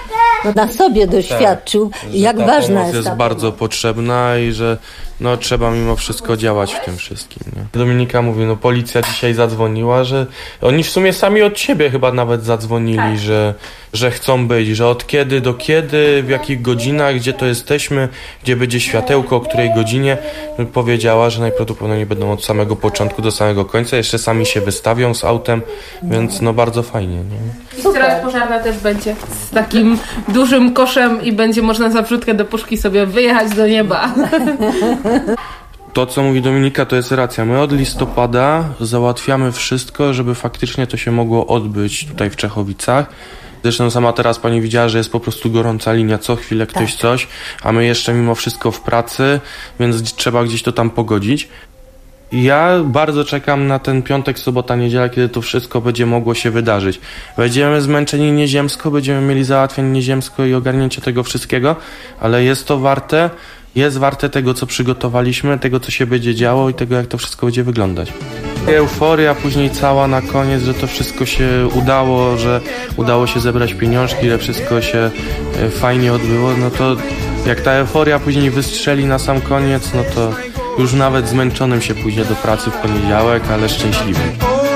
S13: na sobie doświadczył, jak ważna
S14: jest
S13: ta
S14: bardzo potrzebna i że trzeba mimo wszystko działać w tym wszystkim. Nie? Dominika mówi, policja dzisiaj zadzwoniła, że oni w sumie sami od siebie chyba nawet zadzwonili, że chcą być, że od kiedy do kiedy, w jakich godzinach, gdzie to jesteśmy, gdzie będzie światełko, o której godzinie. Powiedziała, że najprawdopodobniej będą od samego początku do samego końca, jeszcze sami się wystawią z autem, więc bardzo fajnie. Nie?
S12: I straż pożarna też będzie z takim dużym koszem i będzie można za wrzutkę do puszki sobie wyjechać do nieba.
S14: To, co mówi Dominika, to jest racja. My od listopada załatwiamy wszystko, żeby faktycznie to się mogło odbyć tutaj w Czechowicach. Zresztą sama teraz pani widziała, że jest po prostu gorąca linia, co chwilę ktoś coś, a my jeszcze mimo wszystko w pracy, więc trzeba gdzieś to tam pogodzić. Ja bardzo czekam na ten piątek, sobota, niedziela, kiedy to wszystko będzie mogło się wydarzyć. Będziemy zmęczeni nieziemsko, będziemy mieli załatwienie nieziemsko i ogarnięcie tego wszystkiego, ale jest to warte. Jest warte tego, co przygotowaliśmy, tego, co się będzie działo i tego, jak to wszystko będzie wyglądać. Euforia później cała na koniec, że to wszystko się udało, że udało się zebrać pieniążki, że wszystko się fajnie odbyło, to jak ta euforia później wystrzeli na sam koniec, to już nawet zmęczonym się pójdzie do pracy w poniedziałek, ale szczęśliwym.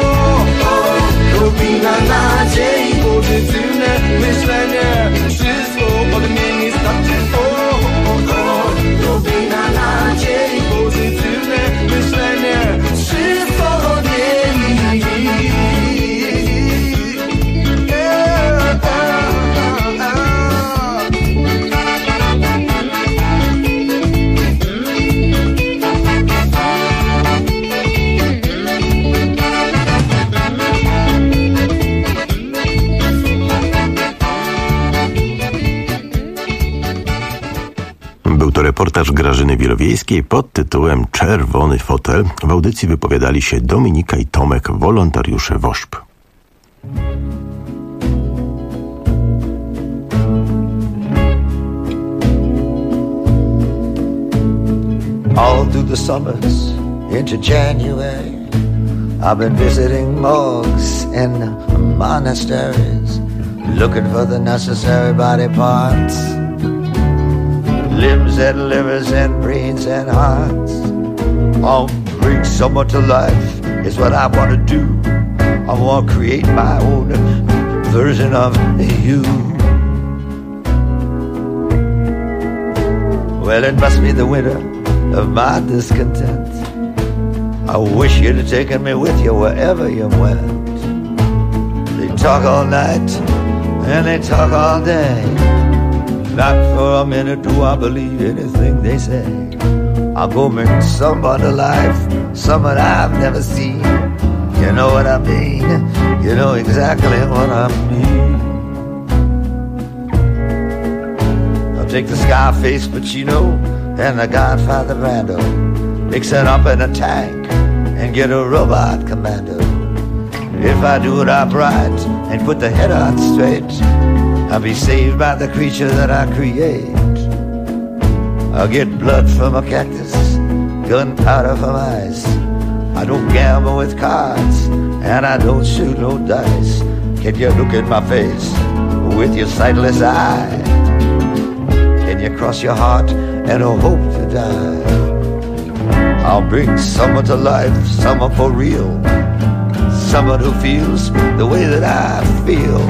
S10: Rubina nadziei, pozytywne myślenie, wszystko odmieni starczy. Rubina nadziei, pozytywne myślenie, wszystko odmieni.
S9: Był to reportaż Grażyny Wilowiejskiej pod tytułem Czerwony fotel. W audycji wypowiadali się Dominika i Tomek, wolontariusze WOŚP.
S15: All through the summers into January, I've been visiting morgues and monasteries, looking for the necessary body parts, limbs and livers and brains and hearts. I'll bring someone to life is what I want to do. I want to create my own version of you. Well, it must be the winter of my discontent. I wish you'd have taken me with you wherever you went. They talk all night and they talk all day. Not for a minute do I believe anything they say. I'll go bring someone to life, someone I've never seen. You know what I mean? You know exactly what I mean. I'll take the Scarface Pacino and the Godfather Brando, mix it up in a tank and get a robot commando. If I do it upright and put the head on straight, I'll be saved by the creature that I create. I'll get blood from a cactus, gunpowder from ice. I don't gamble with cards and I don't shoot no dice. Can you look in my face with your sightless eye? Can you cross your heart and hope to die? I'll bring someone to life, someone for real, someone who feels the way that I feel.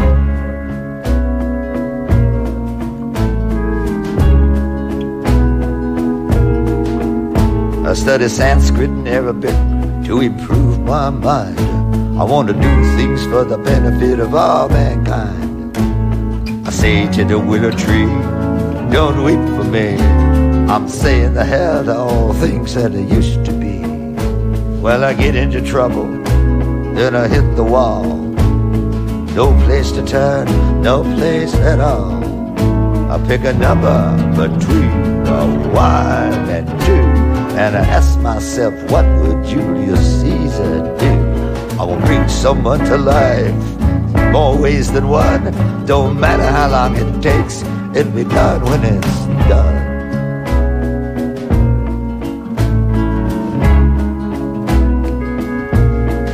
S15: I study Sanskrit and Arabic to improve my mind. I want to do things for the benefit of all mankind. I say to the willow tree, don't weep for me. I'm saying the hell to all things that it used to be. Well, I get into trouble, then I hit the wall. No place to turn, no place at all. I pick a number between a 1 and 2, and I ask myself, what would Julius Caesar do? I will bring someone to life, more ways than one. Don't matter how long it takes, it'll be done when it's done.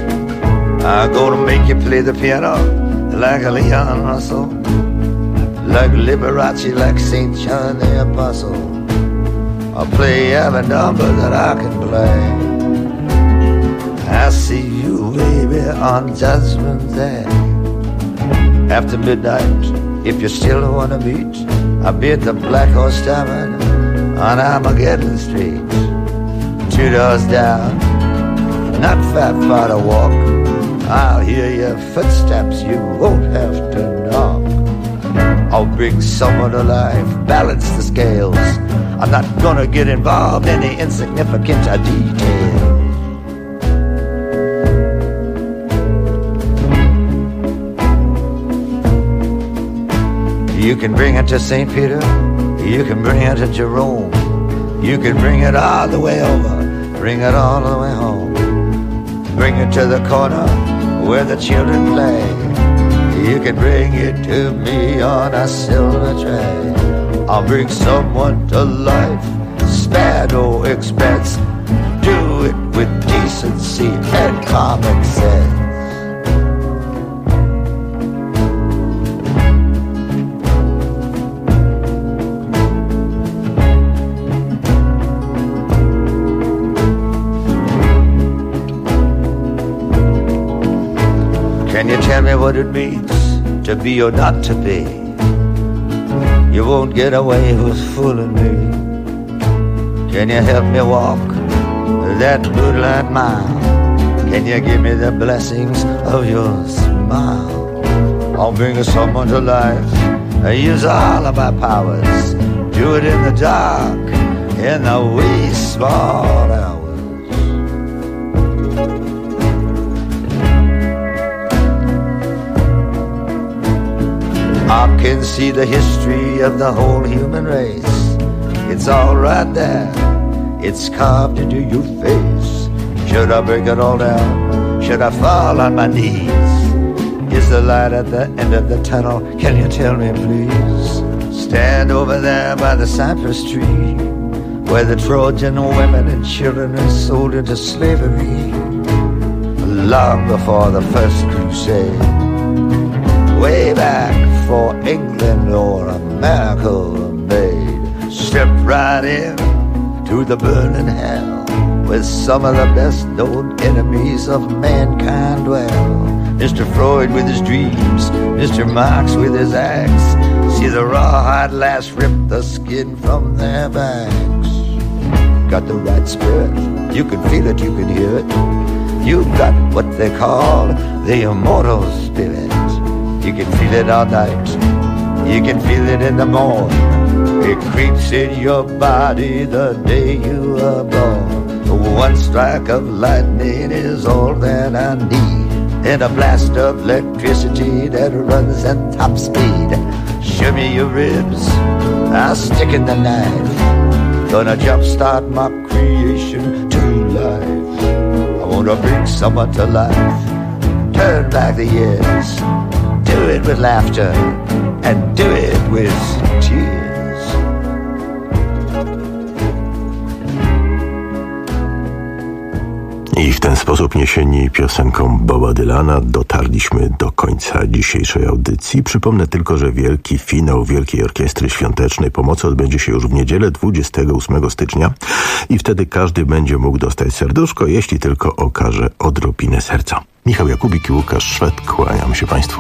S15: I'm gonna make you play the piano like a Leon Russell, like Liberace, like St. John the Apostle. I'll play every number that I can play. I see you, baby, on Judgment Day. After midnight, if you still wanna meet, I'll be at the Black Horse Tavern on Armageddon Street. 2 doors down, not far to walk. I'll hear your footsteps, you won't have to knock. I'll bring someone to life, balance the scales. I'm not gonna get involved in the insignificant details. You can bring it to St. Peter, you can bring it to Jerome, you can bring it all the way over, bring it all the way home. Bring it to the corner where the children play. You can bring it to me on a silver tray. I'll bring someone to life, spare no expense. Do it with decency and common sense. Can you tell me what it means to be or not to be? You won't get away with fooling me. Can you help me walk that moonlight mile? Can you give me the blessings of your smile? I'll bring someone to life, use all of my powers. Do it in the dark, in the wee small hours. I can see the history of the whole human race. It's all right there, it's carved into your face. Should I break it all down? Should I fall on my knees? Is the light at the end of the tunnel? Can you tell me please? Stand over there by the cypress tree, where the Trojan women and children are sold into slavery, long before the first crusade. Way back for England or America made. Step right in to the burning hell, where some of the best known enemies of mankind dwell. Mr. Freud with his dreams, Mr. Marx with his axe. See the rawhide lass rip the skin from their backs. Got the right spirit, you can feel it, you can hear it. You've got what they call the immortal spirit. You can feel it all night, you can feel it in the morning. It creeps in your body the day you were born. One strike of lightning is all that I need, and a blast of electricity that runs at top speed. Show me your ribs, I'll stick in the knife. Gonna jumpstart my creation to life. I wanna bring someone to life, turn back the years. Do it with laughter and do it with tears.
S9: I w ten sposób niesieni piosenką Boba Dylana dotarliśmy do końca dzisiejszej audycji. Przypomnę tylko, że wielki finał Wielkiej Orkiestry Świątecznej Pomocy odbędzie się już w niedzielę 28 stycznia i wtedy każdy będzie mógł dostać serduszko, jeśli tylko okaże odrobinę serca. Michał Jakubik i Łukasz Szwed, kłaniam się Państwu.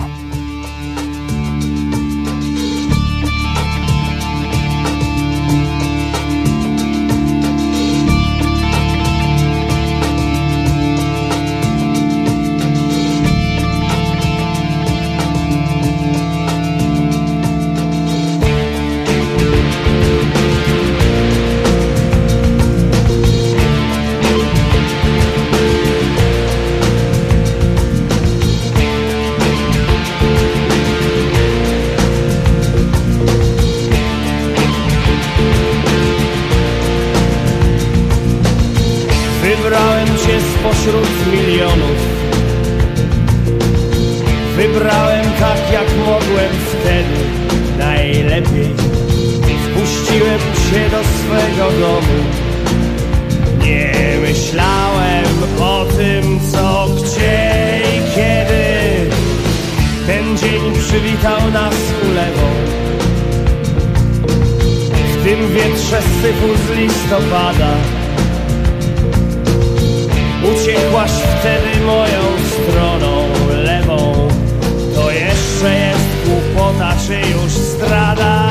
S10: Wybrałem cię spośród milionów. Wybrałem tak jak mogłem wtedy najlepiej. Wpuściłem cię do swego domu. Nie myślałem o tym co, gdzie i kiedy. Ten dzień przywitał nas ulewą.
S16: tym wietrze syfu z listopada. Uciekłaś wtedy moją stroną lewą. To jeszcze jest głupota, czy już zdrada?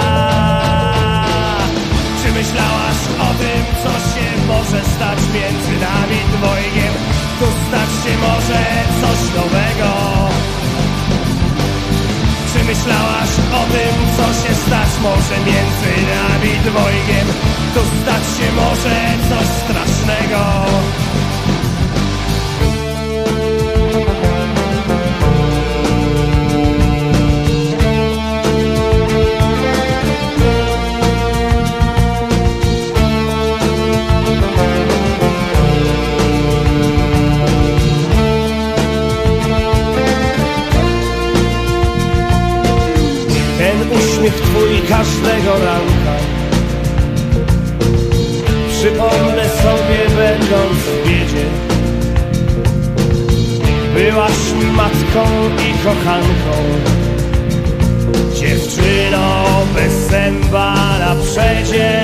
S16: Czy myślałaś o tym, co się może stać między nami dwojgiem? Tu stać się może coś nowego. Czy myślałaś o tym, co się stać może między nami dwojgiem? Tu stać się może coś strasznego. Uśmiech twój każdego ranka przypomnę sobie, będąc w biedzie. Byłaś matką i kochanką, dziewczyną bez zęba na przedzie.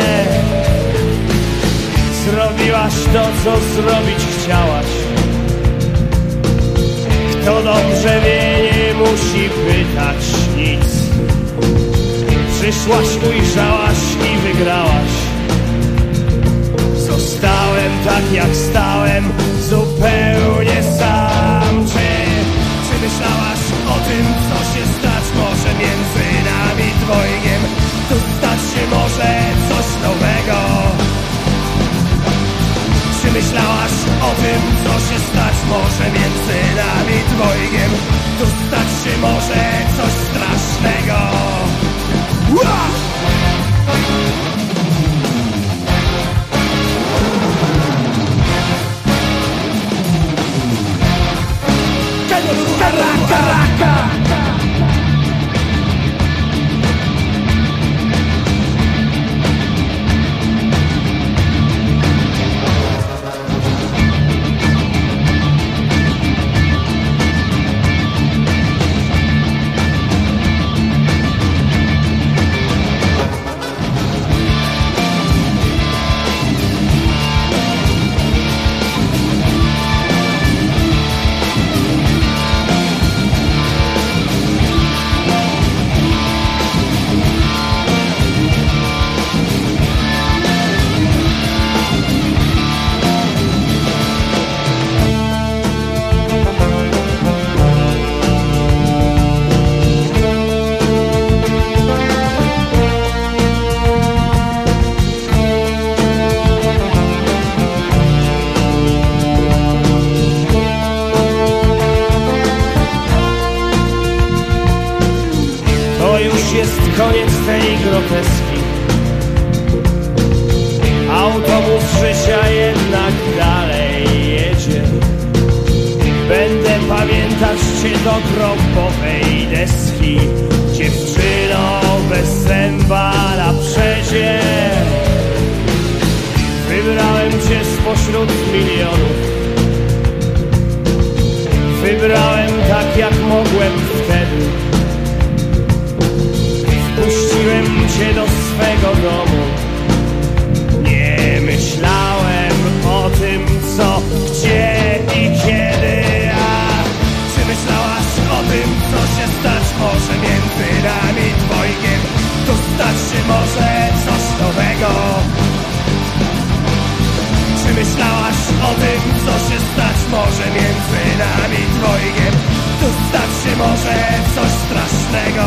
S16: Zrobiłaś to, co zrobić chciałaś. Kto dobrze wie, nie musi pytać nic. Przyszłaś, ujrzałaś i wygrałaś. Zostałem tak jak stałem, zupełnie sam. Czy myślałaś o tym, co się stać może między nami dwojgiem? Tu stać się może coś nowego. Czy myślałaś o tym, co się stać może między nami dwojgiem? Tu stać się może coś strasznego. Caracas. Koniec tej groteski. Autobus życia jednak dalej jedzie. Będę pamiętać cię do grobowej deski. Dziewczyno bez zęba na przedzie. Wybrałem cię spośród milionów. Wybrałem tak jak mogłem wtedy. Wpuściłem cię do swego domu. Nie myślałem o tym, co, gdzie i kiedy. A czy myślałaś o tym, co się stać może między nami dwojgiem? Tu stać się może coś nowego. Czy myślałaś o tym, co się stać może między nami dwojgiem? Tu stać się może coś strasznego.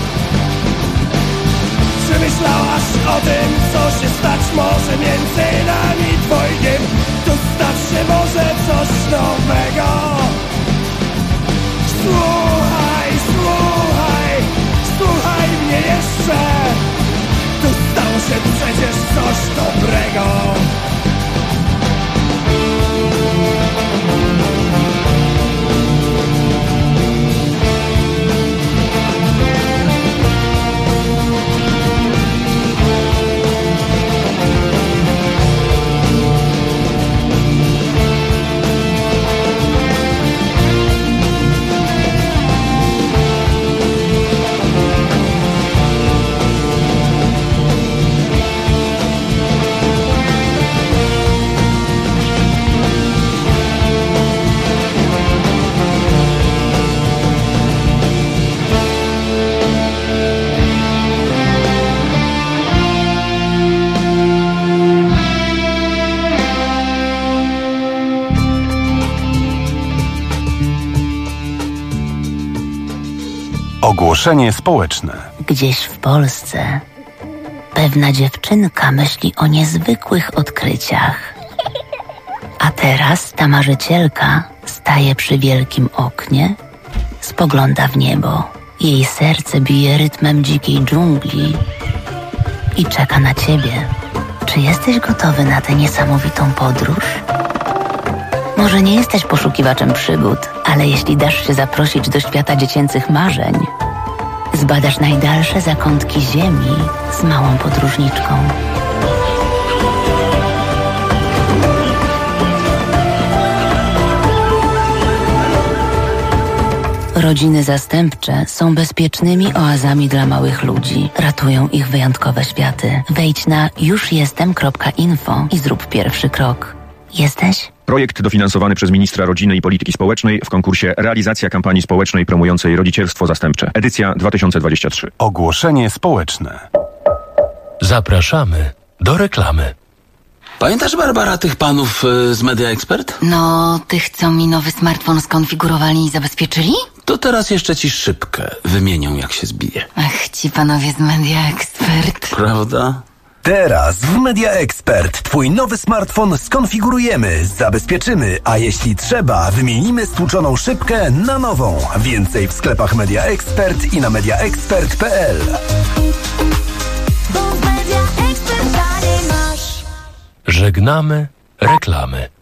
S16: Czy myślałaś o tym, co się stać może między nami dwojgiem? Tu stać się może coś nowego. Słuchaj, słuchaj, słuchaj mnie jeszcze. Tu stało się przecież coś dobrego.
S8: Ogłoszenie społeczne.
S17: Gdzieś w Polsce pewna dziewczynka myśli o niezwykłych odkryciach. A teraz ta marzycielka staje przy wielkim oknie, spogląda w niebo. Jej serce bije rytmem dzikiej dżungli i czeka na ciebie. Czy jesteś gotowy na tę niesamowitą podróż? Może nie jesteś poszukiwaczem przygód, ale jeśli dasz się zaprosić do świata dziecięcych marzeń, zbadasz najdalsze zakątki ziemi z małą podróżniczką. Rodziny zastępcze są bezpiecznymi oazami dla małych ludzi. Ratują ich wyjątkowe światy. Wejdź na jużjestem.info i zrób pierwszy krok. Jesteś?
S18: Projekt dofinansowany przez ministra rodziny i polityki społecznej w konkursie Realizacja kampanii społecznej promującej rodzicielstwo zastępcze. Edycja 2023.
S8: Ogłoszenie społeczne.
S2: Zapraszamy do reklamy.
S19: Pamiętasz, Barbara, tych panów z Media Expert?
S17: No, tych, co mi nowy smartfon skonfigurowali i zabezpieczyli?
S19: To teraz jeszcze ci szybkę wymienią, jak się zbije.
S17: Ach, ci panowie z Media Expert.
S19: Prawda?
S20: Teraz w Media Expert twój nowy smartfon skonfigurujemy, zabezpieczymy, a jeśli trzeba, wymienimy stłuczoną szybkę na nową. Więcej w sklepach Media Expert i na mediaexpert.pl.
S2: Żegnamy reklamy.